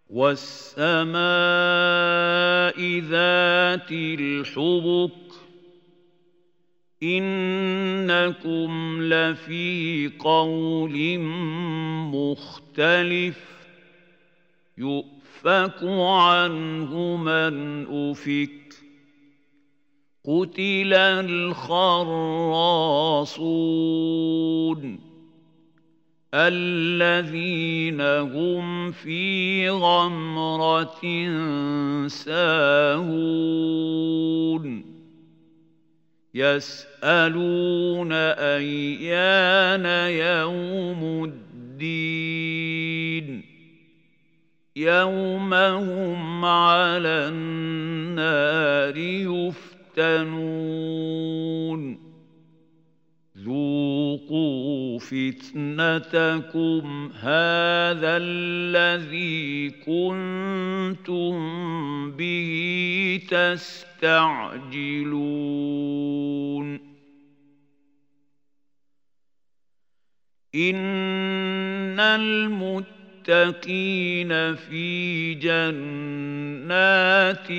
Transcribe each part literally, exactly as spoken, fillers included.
وَالسَّمَاءِ ذَاتِ الْحُبُكِ إِنَّكُمْ لَفِي قَوْلٍ مُخْتَلِفٍ يُؤْفَكُ عَنْهُ مَنْ أُفِكَ قُتِلَ الْخَرَّاصُونَ الَّذِينَ هُمْ فِي غَمْرَةٍ سَاهُونَ يَسْأَلُونَ أَيَّانَ يَوْمُ الدِّينِ يَوْمَ هُمْ عَلَى النَّارِ يُفْتَنُونَ ذُوقُوا فِتْنَتَكُمْ هَٰذَا الَّذِي كُنتُم بِهِ تَسْتَعْجِلُونَ إِنَّ الْمُتَّقِينَ فِي جَنَّاتٍ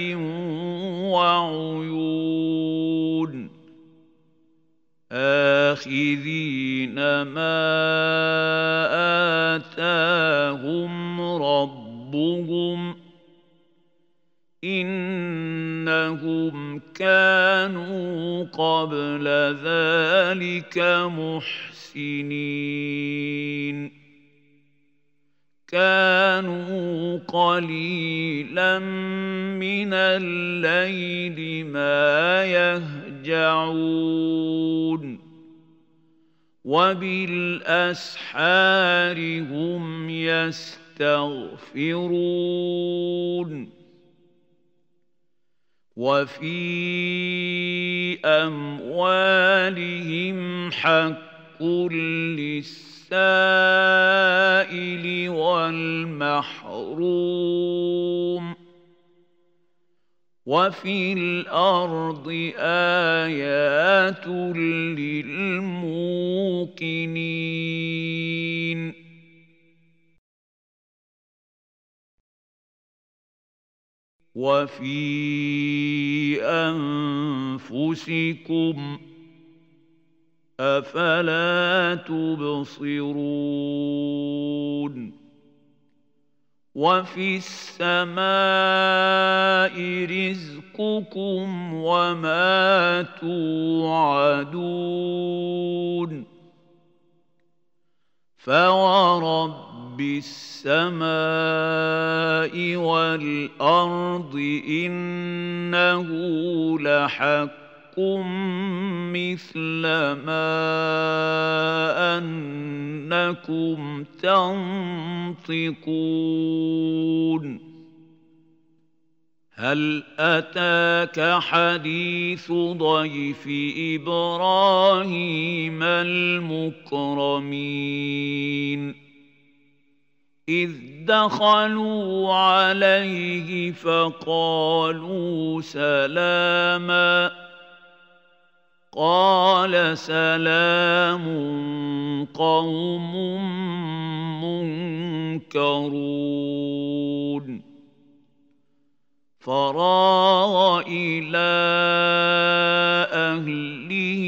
وَعُيُونٍ آخِذِينَ مَا آتَاهُمْ رَبُّهُمْ إِنَّهُمْ كَانُوا قَبْلَ ذَلِكَ مُحْسِنِينَ كَانُوا قَلِيلًا مِنَ اللَّيْلِ مَا يَهْجَعُونَ وَبِالْأَسْحَارِ هُمْ يَسْتَغْفِرُونَ وَفِي أَمْوَالِهِمْ حَقٌّ لِّلسَّائِلِ وَالْمَحْرُومِ وَفِي الْأَرْضِ آيَاتٌ لِّلْمُوقِنِينَ وَفِي أَنفُسِكُمْ ۚ أَفَلَا تُبْصِرُونَ وَفِي السَّمَاءِ رِزْقُكُمْ وَمَا تُوعَدُونَ فَوَرَبِّ السَّمَاءِ وَالْأَرْضِ إِنَّهُ لَحَقٌّ مِّثْلَ مَا أَنَّكُمْ تَنطِقُونَ هَلْ أَتَاكَ حَدِيثُ ضَيْفِ إِبْرَاهِيمَ الْمُكْرَمِينَ إِذْ دَخَلُوا عَلَيْهِ فَقَالُوا سَلَامًا قَالَ سَلَامٌ قَوْمٌ مُّنكَرُونَ فَرَاغَ إِلَىٰ أَهْلِهِ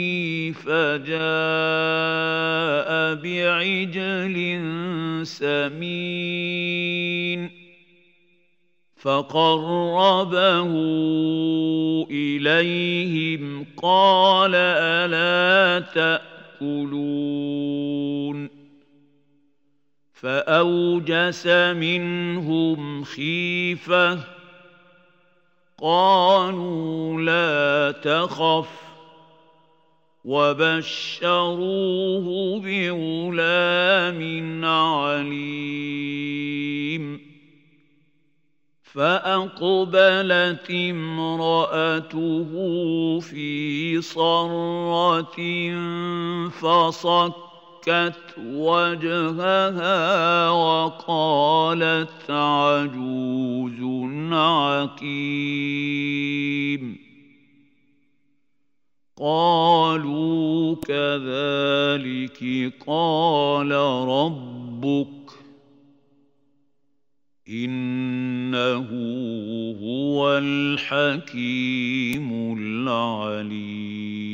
فَجَاءَ بِعِجْلٍ سَمِينٍ فَقَرَّبَهُ إِلَيْهِمْ قَالَ أَلَا تَأْكُلُونَ فَأَوْجَسَ مِنْهُمْ خِيفَةً قَالُوا لَا تَخَفْ وَبَشَّرُوهُ بِغُلَامٍ عَلِيمٍ فَأَقْبَلَتِ امْرَأَتُهُ فِي صَرَّةٍ فَصَكَّتْ وَجْهَهَا وَقَالَتْ عَجُوزٌ عَقِيمٌ قَالُوا كَذَٰلِكِ قَالَ رَبُّكِ إِنَّ إنه هو الحكيم العليم.